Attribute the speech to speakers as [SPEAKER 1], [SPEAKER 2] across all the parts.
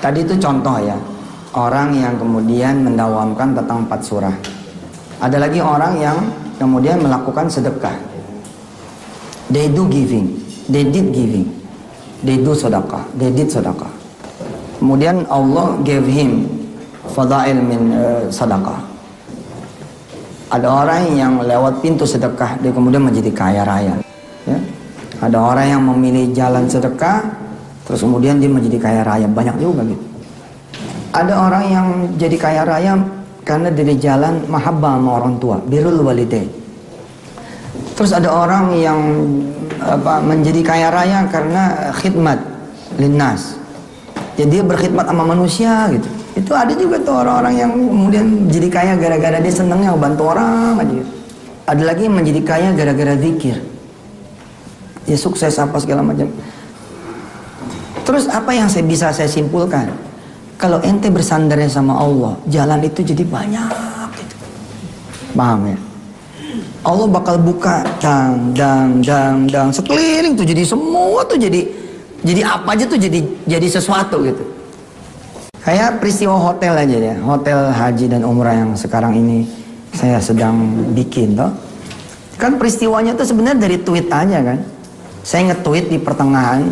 [SPEAKER 1] Tadi itu contoh ya, orang yang kemudian mendawamkan tentang 4 surah. Ada lagi orang yang kemudian melakukan sedekah. They do giving, they did giving, they do sedekah, they did sedekah. Kemudian Allah gave him fadail min sedekah. Ada orang yang lewat pintu sedekah, dia kemudian menjadi kaya raya. Ya. Ada orang yang memilih jalan sedekah, terus kemudian dia menjadi kaya raya. Banyak juga gitu. Ada orang yang jadi kaya raya karena dari jalan mahabbah sama orang tua, birrul walidain. Terus ada orang yang menjadi kaya raya karena khidmat linnas. Jadi dia berkhidmat sama manusia gitu. Itu ada juga tuh orang-orang yang kemudian jadi kaya gara-gara dia senangnya bantu orang aja. Ada lagi yang menjadi kaya gara-gara zikir. Ya sukses apa segala macam. Terus apa yang bisa saya simpulkan? Kalau ente bersandarnya sama Allah, jalan itu jadi banyak gitu. Paham ya? Allah bakal buka dang sekeliling tuh, jadi semua tuh jadi apa aja tuh jadi sesuatu gitu. Kayak peristiwa hotel aja ya, hotel haji dan umrah yang sekarang ini saya sedang bikin toh. Kan peristiwanya tuh sebenarnya dari tweet aja kan. Saya nge-tweet di pertengahan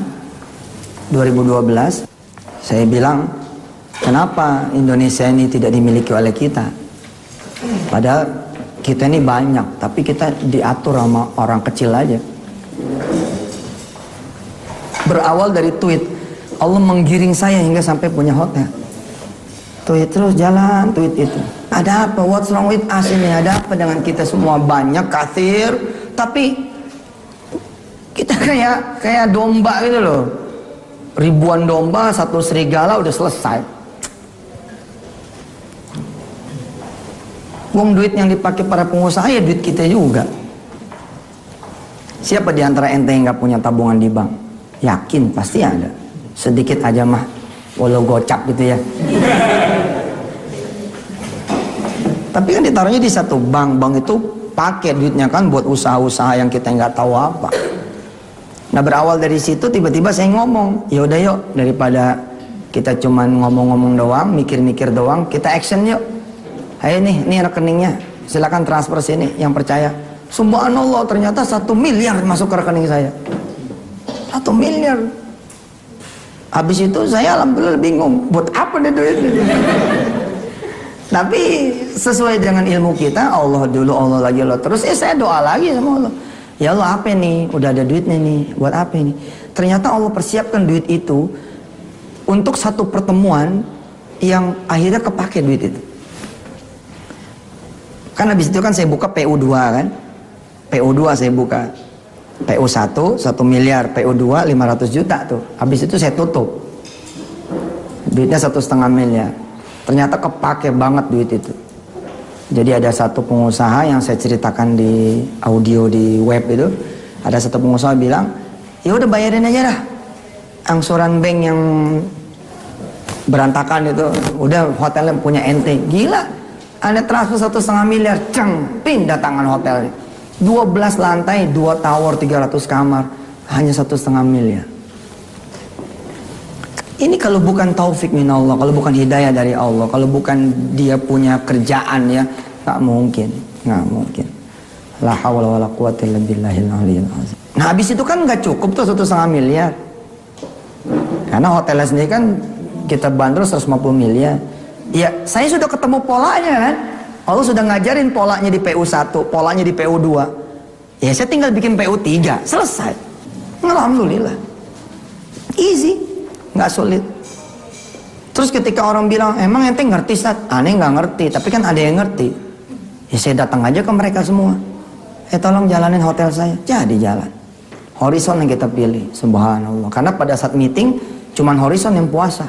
[SPEAKER 1] 2012, saya bilang, kenapa Indonesia ini tidak dimiliki oleh kita? Padahal kita ini banyak, tapi kita diatur sama orang kecil aja. Berawal dari tweet, Allah menggiring saya hingga sampai punya hotel. Tweet terus jalan, tweet itu. Ada apa? What's wrong with us ini? Ada apa dengan kita semua? Banyak, kathir, tapi kita kayak domba gitu loh. Ribuan domba, satu serigala udah selesai. Uang duit yang dipakai para pengusaha ya duit kita juga. Siapa di antara ente yang gak punya tabungan di bank? Yakin pasti ada. Sedikit aja mah, walau gocap gitu ya. Tapi kan ditaruhnya di satu bank. Bank itu pakai duitnya kan buat usaha-usaha yang kita nggak tahu apa. Nah berawal dari situ tiba-tiba saya ngomong, ya udah yuk, daripada kita cuman ngomong-ngomong doang, mikir-mikir doang, kita action yuk. Ayo nih rekeningnya, silakan transfer sini yang percaya. Subhanallah, ternyata 1 miliar masuk ke rekening saya. 1 miliar. Habis itu saya alhamdulillah bingung, buat apa deh duit ini? Tapi sesuai dengan ilmu kita, Allah dulu, Allah lagi, Allah terus. Saya doa lagi sama Allah. Ya Allah, apa nih? Udah ada duitnya nih, buat apa ini? Ternyata Allah persiapkan duit itu untuk satu pertemuan yang akhirnya kepake duit itu. Kan habis itu kan saya buka PU2 kan. PU2 saya buka. PU1 1 miliar, PU2 500 juta tuh. Habis itu saya tutup. Duitnya 1,5 miliar. Ternyata kepake banget duit itu. Jadi ada satu pengusaha yang saya ceritakan di audio di web itu. Ada satu pengusaha bilang, ya udah bayarin aja dah angsuran bank yang berantakan itu. Udah hotelnya punya ente. Gila, Anda transfer 1,5 miliar, pindah tangan hotelnya. 12 lantai, 2 tower, 300 kamar, hanya 1,5 miliar. Ini kalau bukan taufik minallah, kalau bukan hidayah dari Allah, kalau bukan dia punya kerjaan ya, nggak mungkin. La hawla wala quwwata illa billahil aliyyil azim. Nah habis itu kan nggak cukup tuh 1,5 miliar. Karena hotelnya sendiri kan kita bandrol 150 miliar. Ya saya sudah ketemu polanya kan. Allah sudah ngajarin polanya di PU1, polanya di PU2. Ya saya tinggal bikin PU3, selesai. Alhamdulillah. Easy, nggak sulit. Terus ketika orang bilang, emang ente ngerti Ustaz? Aneh nggak ngerti, tapi kan ada yang ngerti. Ya saya datang aja ke mereka semua. Tolong jalanin hotel saya. Jadi jalan. Horizon yang kita pilih, subhanallah. Karena pada saat meeting, cuman Horizon yang puasa.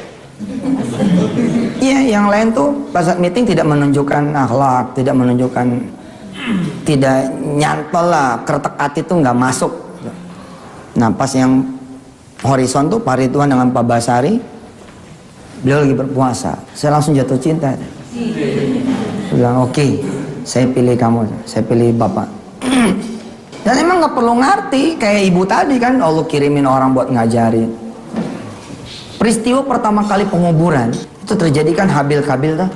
[SPEAKER 1] Iya, yang lain tuh pada saat meeting tidak menunjukkan akhlak, tidak menunjukkan, tidak nyantol lah, kretek hati tuh nggak masuk. Nah pas yang Horizon tuh Pak Ridwan dengan Pak Basari, beliau lagi berpuasa, saya langsung jatuh cinta. Saya bilang oke, saya pilih kamu, saya pilih Bapak. Dan emang nggak perlu ngerti, kayak ibu tadi kan, Allah kirimin orang buat ngajarin. Peristiwa pertama kali penguburan itu terjadi kan Habil Kabil tuh.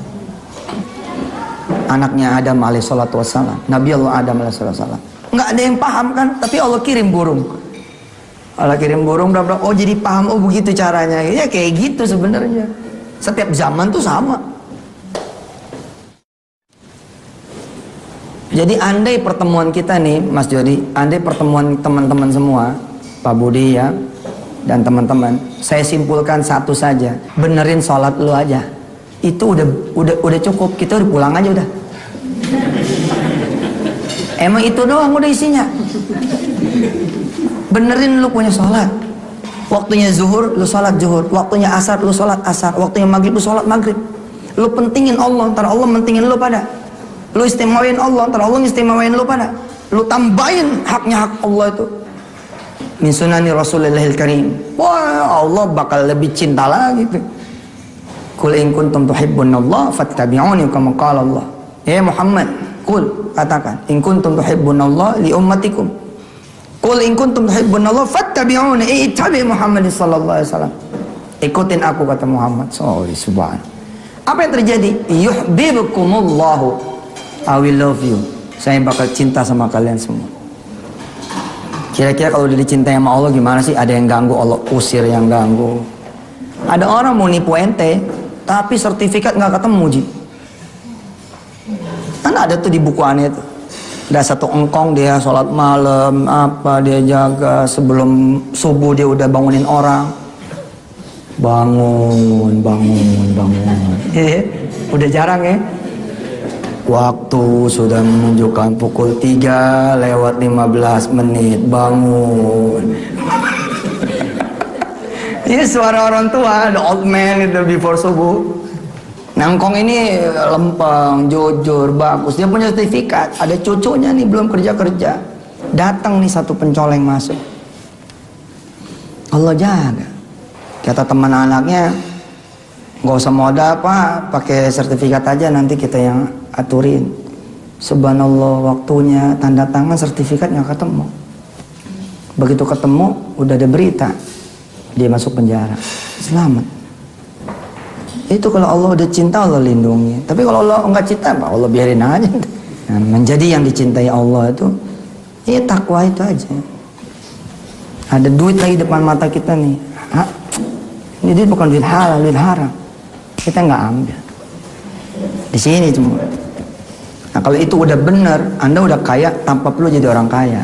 [SPEAKER 1] Anaknya Adam alaihissalatu wassalam, Nabi Allah Adam alaihissalatu wassalam. Nggak ada yang paham kan, tapi Allah kirim burung. Allah kirim burung, oh jadi paham, oh begitu caranya. Ya kayak gitu sebenarnya. Setiap zaman tuh sama. Jadi andai pertemuan kita nih, Mas Jody, andai pertemuan teman-teman semua, Pak Budi ya, dan teman-teman, saya simpulkan satu saja, benerin sholat lu aja. Itu udah cukup, kita udah pulang aja udah. Emang itu doang udah isinya. Benerin lu punya sholat. Waktunya zuhur, lu sholat zuhur. Waktunya asar, lu sholat asar. Waktunya maghrib, lu sholat maghrib. Lu pentingin Allah, ntar Allah mentingin lu pada. Lu istimewain Allah, ntar Allah istimewain lu pada. Lu tambahin haknya hak Allah itu. Min sunani Rasulillahil Karim. Wah, Allah bakal lebih cinta lagi tuh. Qul in kuntum tuhibbunallah fattabi'uni kama qala Allah. Ya Muhammad, qul, katakan, in kuntum tuhibbunallah li ummatikum. Qul in kuntum tuhibbunallah fattabi'uni, ittabi' Muhammad sallallahu alaihi wasallam. Ikutin aku, kata Muhammad. Subhan. Apa yang terjadi? Yuhibbukumullahu, I will love you. Saya bakal cinta sama kalian semua. Kira-kira kalau udah dicintai sama Allah gimana sih? Ada yang ganggu, Allah usir yang ganggu. Ada orang mau nipu ente, tapi sertifikat nggak ketemu, Ji. Kan ada tuh di buku aneh tuh. Ada satu engkong, dia sholat malam, dia jaga, sebelum subuh dia udah bangunin orang. Bangun. Udah jarang ya. Waktu sudah menunjukkan pukul 3:15, bangun. Ini suara orang tua, the old man itu before subuh. Nangkong ini lempeng, jujur, bagus. Dia punya sertifikat. Ada cucunya nih belum kerja-kerja. Datang nih satu pencoleng masuk. Allah jaga. Kata teman anaknya, nggak usah modal Pak, pakai sertifikat aja nanti kita yang aturin. Subhanallah, waktunya tanda tangan sertifikat nggak ketemu. Begitu ketemu, udah ada berita. Dia masuk penjara, selamat. Itu kalau Allah udah cinta, Allah lindungi. Tapi kalau Allah nggak cinta, Allah biarin aja. Nah, menjadi yang dicintai Allah itu, ya takwa itu aja. Ada duit lagi depan mata kita nih. Ini duit bukan duit halal, duit haram. Kita nggak ambil. Di sini cuma. Nah kalau itu udah benar, Anda udah kaya tanpa perlu jadi orang kaya.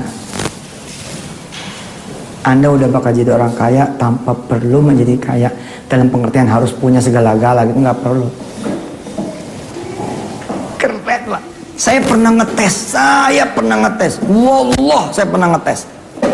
[SPEAKER 1] Anda udah bakal jadi orang kaya tanpa perlu menjadi kaya. Dalam pengertian harus punya segala-gala gitu, nggak perlu. Keren Pak. Saya pernah ngetes. Wallah, saya pernah ngetes.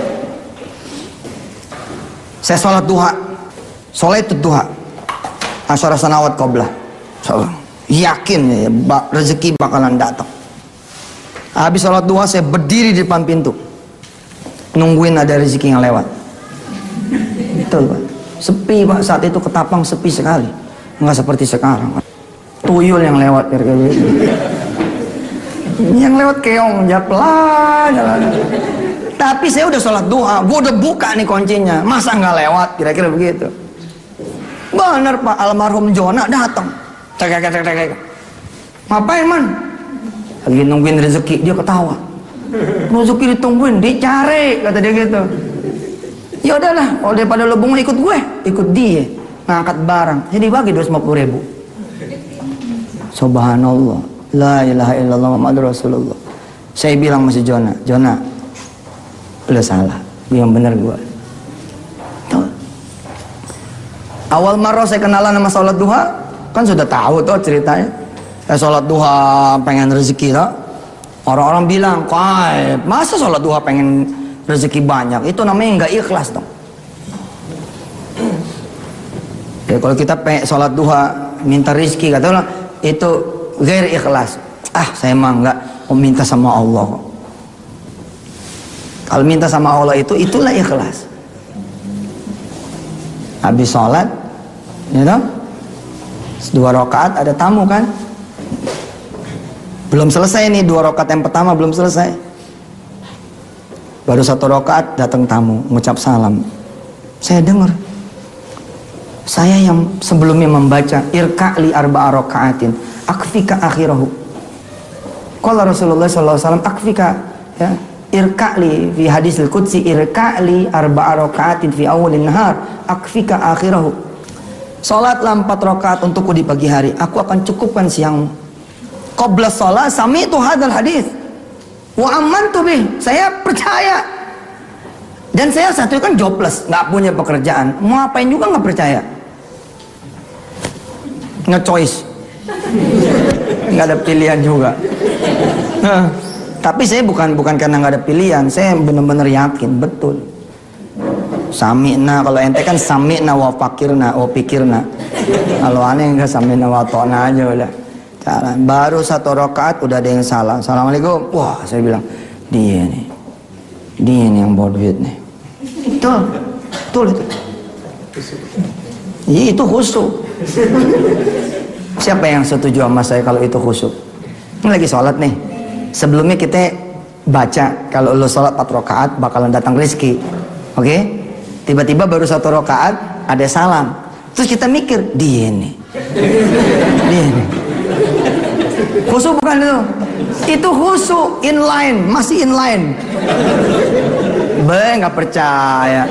[SPEAKER 1] Saya sholat duha. Sholat itu duha. Asyara sanawat qoblah. Yakin ya, rezeki bakalan datang. Habis sholat duha saya berdiri di depan pintu. Nungguin ada rezeki yang lewat. Betul Pak. Sepi Pak, saat itu Ketapang sepi sekali. Enggak seperti sekarang. Tuyul yang lewat kira-kira gitu. Yang lewat keong, pelan jalan. Tapi saya udah sholat duha, gue udah buka nih kuncinya. Masa nggak lewat, kira-kira begitu. Bener Pak, almarhum Jona datang. Ngapain man? Lagi nungguin rezeki, dia ketawa. Rezeki ditungguin, dicari, kata dia gitu. Ya udahlah, kalau daripada lo bengong ikut gue, ikut dia ngangkat barang, jadi bagi 250.000. Subhanallah, la ilaha illallah Muhammadur Rasulullah. Saya bilang masih Jona, udah salah, yang bener gue. Awal marah saya kenalan sama sholat duha, kan sudah tahu tuh ceritanya. Saya sholat duha pengen rezeki lah. Orang-orang bilang, masa sholat duha pengen rezeki banyak? Itu namanya nggak ikhlas dong. Ya, kalau kita sholat duha minta rezeki, kata orang itu ghair ikhlas. Saya mah nggak mau minta sama Allah. Kalau minta sama Allah itulah ikhlas. Habis sholat, ya toh? 2 rakaat ada tamu kan? Belum selesai nih 2 rakaat yang pertama belum selesai. Baru 1 rakaat datang tamu, ngucap salam. Saya dengar. Saya yang sebelumnya membaca irka'li arba'a raka'atin akfika akhirahu. Qala Rasulullah sallallahu alaihi wasallam akfika ya irka'li fi hadisil qudsi irka'li arba'a raka'atin fi awalin nahar akfika akhirahu. Salatlah 4 rakaat untukku di pagi hari, aku akan cukupkan siangmu. Qabla shalah sami'tu hadzal hadis wa amantu bih. Saya percaya. Dan saya satu kan jobless, nggak punya pekerjaan, mau apain juga nggak percaya, nge-choice, nggak ada pilihan juga. Nah, tapi saya bukan karena nggak ada pilihan, saya benar-benar yakin betul. Sami'na, kalau ente kan sami'na wa fakirna, wa pikirna. Kalau aneh nggak sami'na wa ta'na aja udah. Jalan. Baru 1 rakaat udah ada yang salah. Assalamualaikum. Wah, saya bilang dia nih yang bawa duit nih. Betul itu. Itu khusyuk. Siapa yang setuju sama saya kalau itu khusyuk? Ini lagi sholat nih. Sebelumnya kita baca kalau lo sholat 4 rakaat bakalan datang rezeki. Oke? Tiba-tiba baru 1 rakaat ada salam. Terus kita mikir dia nih. Khusyuk bukan itu? Itu khusyuk, inline, masih inline. Nggak percaya.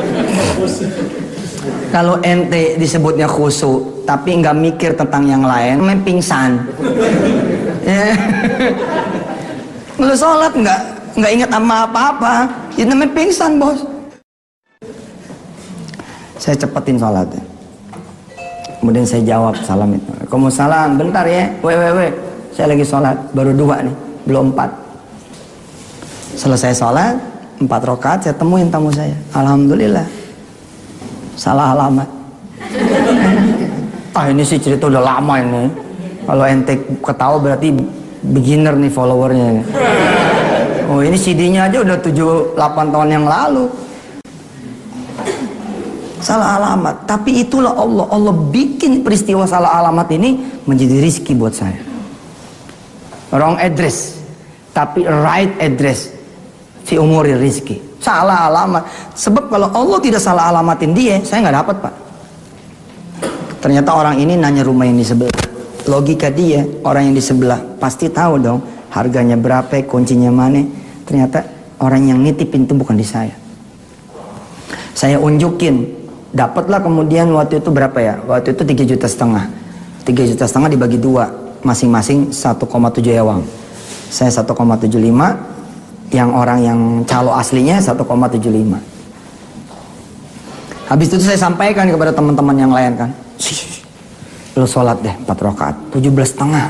[SPEAKER 1] Kalau ente disebutnya khusyuk tapi nggak mikir tentang yang lain, main pingsan. Lu sholat nggak ingat sama apa-apa, itu namanya pingsan, bos. Saya cepetin sholatnya. Kemudian saya jawab salam itu. Waalaikumsalam, bentar ya. Saya lagi sholat, baru 2 nih, belum 4. Selesai sholat 4 rakaat, saya temuin tamu saya. Alhamdulillah, salah alamat. Ini sih cerita udah lama ini. Kalau ente ketawa berarti beginner nih followernya. Oh, ini CD-nya aja udah 7-8 tahun yang lalu. Salah alamat. Tapi itulah Allah. Allah bikin peristiwa salah alamat ini menjadi rizki buat saya. Wrong address, tapi right address. Fi umuri rizki. Salah alamat. Sebab kalau Allah tidak salah alamatin dia, saya nggak dapat, Pak. Ternyata orang ini nanya rumah yang di sebelah. Logika dia, orang yang di sebelah pasti tahu dong harganya berapa, kuncinya mana. Ternyata orang yang nitipin itu bukan di saya. Saya unjukin, dapatlah kemudian waktu itu berapa ya? Waktu itu 3,5 juta. 3,5 juta dibagi 2, masing-masing 1,7 ewang. Saya 1,75, yang orang yang calo aslinya 1,75. Habis itu saya sampaikan kepada teman-teman yang lain kan. Lu sholat deh 4 rakaat 17,5.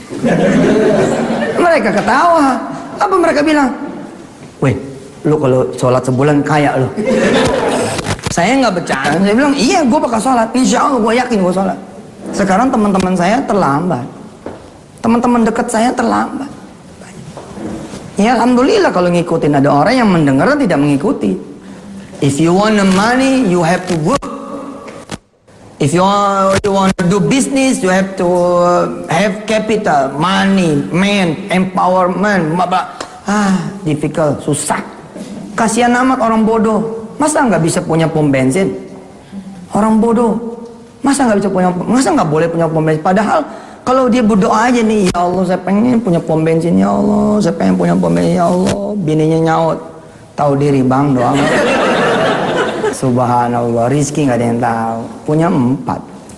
[SPEAKER 1] Mereka ketawa. Apa mereka bilang? Weh, lu kalau sholat sebulan kaya lu. Saya nggak bercanda. Saya bilang iya, gue bakal sholat. Insya Allah gue yakin gue sholat. Sekarang teman-teman saya terlambat. Teman-teman dekat saya terlambat. Ya alhamdulillah kalau ngikutin. Ada orang yang mendengar dan tidak mengikuti. If you want the money, you have to work. If you want to do business, you have to have capital, money, man, empowerment. Difficult, susah. Kasihan amat orang bodoh. Masa nggak bisa punya pom bensin? Orang bodoh. Masa nggak boleh punya pom bensin? Padahal kalau dia berdoa aja nih, ya Allah saya pengen punya pom bensin, ya Allah saya pengen punya pom bensin, ya Allah. Bininya nyaut, tahu diri bang, doa. Subhanallah, rizki nggak ada yang tahu. Punya 4.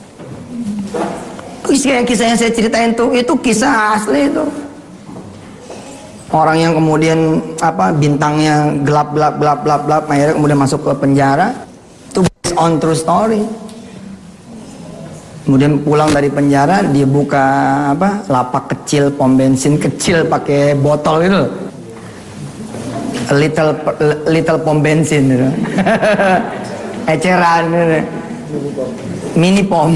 [SPEAKER 1] Kisah yang saya ceritain itu kisah asli itu. Orang yang kemudian bintangnya gelap, akhirnya kemudian masuk ke penjara. Itu based on true story. Kemudian pulang dari penjara, dia buka lapak kecil, pom bensin kecil pakai botol gitu. Little pom bensin gitu. Eceran gitu. Mini pom.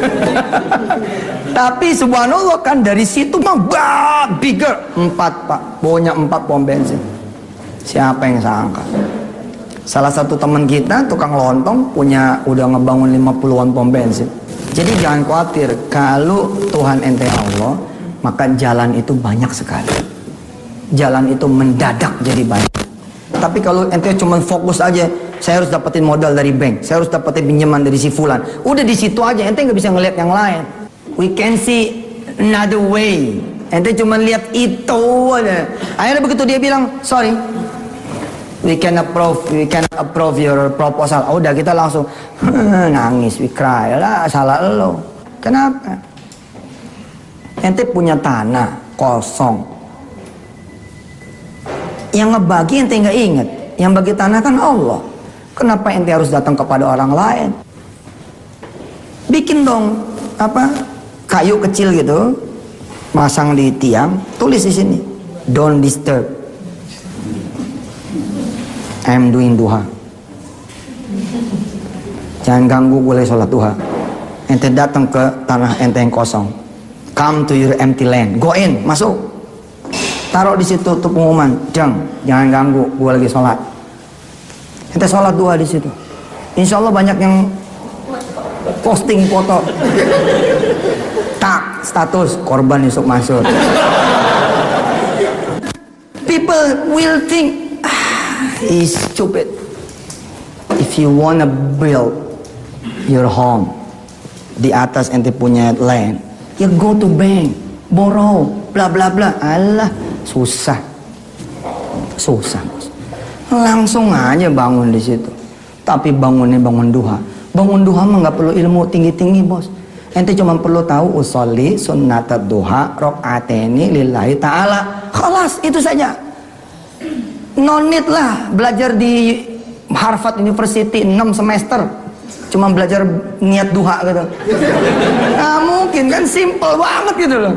[SPEAKER 1] Tapi subhanallah kan dari situ mah bigger. 4 Pak, punya 4 pom bensin. Siapa yang sangka? Salah satu teman kita tukang lontong udah ngebangun 50-an pom bensin. Jadi jangan khawatir, kalau Tuhan ente Allah, maka jalan itu banyak sekali. Jalan itu mendadak jadi banyak. Tapi kalau ente cuma fokus aja, saya harus dapetin modal dari bank, saya harus dapetin pinjaman dari si fulan. Udah di situ aja, ente nggak bisa ngelihat yang lain. We can see another way. Ente cuma lihat itu aja. Akhirnya begitu dia bilang, sorry, we can approve your proposal. Oh, udah kita langsung nangis, we cry lah, salah lo. Kenapa? Ente punya tanah kosong. Yang ngebagi ente nggak inget, yang bagi tanah kan Allah. Kenapa ente harus datang kepada orang lain? Bikin dong kayu kecil gitu, masang di tiang, tulis di sini, don't disturb. I'm doing duha. Jangan ganggu gue sholat duha. Ente datang ke tanah ente yang kosong. Come to your empty land. Go in, masuk. Taruh di situ tuh pengumuman, jangan ganggu, gue lagi sholat. Ente sholat duha di situ. Insya Allah banyak yang posting foto. Tak, status korban Yusuf Mansur. People will think, he's stupid. If you wanna build your home di atas ente punya land, ya go to bank, borrow, bla bla bla. Alah, susah. Langsung aja bangun di situ. Tapi bangunnya bangun duha. Bangun duha mah nggak perlu ilmu tinggi-tinggi, bos. Ente cuma perlu tahu usolli sunnatat duha rakaataini lillahi ta'ala. Khalas, itu saja. No need lah belajar di Harvard University 6 semester. Cuma belajar niat duha gitu. Nah, mungkin kan simple banget gitu loh.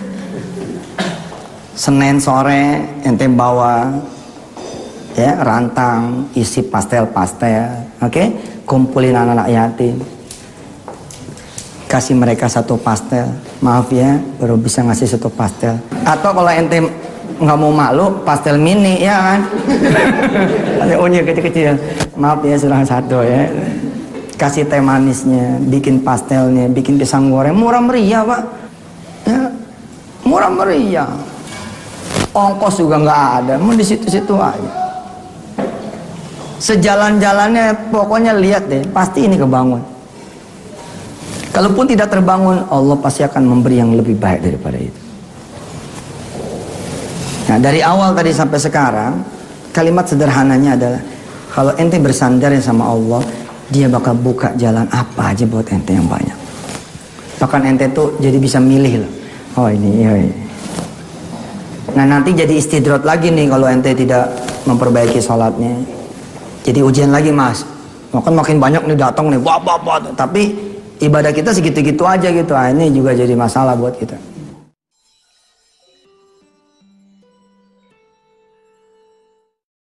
[SPEAKER 1] Senin sore ente bawa ya rantang isi pastel-pastel, oke? Kumpulin anak-anak yatim. Kasih mereka satu pastel. Maaf ya, baru bisa ngasih satu pastel. Atau kalau ente nggak mau malu, pastel mini ya kan? Ada unyil kecil-kecil. Maaf ya, surang satu ya. Kasih teh manisnya, bikin pastelnya, bikin pisang goreng, murah meriah pak. Ya, murah meriah. Ongkos juga nggak ada, mau di situ-situ aja. Sejalan-jalannya, pokoknya lihat deh, pasti ini kebangun. Kalaupun tidak terbangun, Allah pasti akan memberi yang lebih baik daripada itu. Nah, dari awal tadi sampai sekarang, kalimat sederhananya adalah, kalau ente bersandar sama Allah, Dia bakal buka jalan apa aja buat ente yang banyak. Bahkan ente tuh jadi bisa milih loh. Oh ini. Nah nanti jadi istidrat lagi nih kalau ente tidak memperbaiki sholatnya. Jadi ujian lagi mas. Makin banyak nih datang nih, tapi ibadah kita segitu-gitu aja gitu. Ini juga jadi masalah buat kita.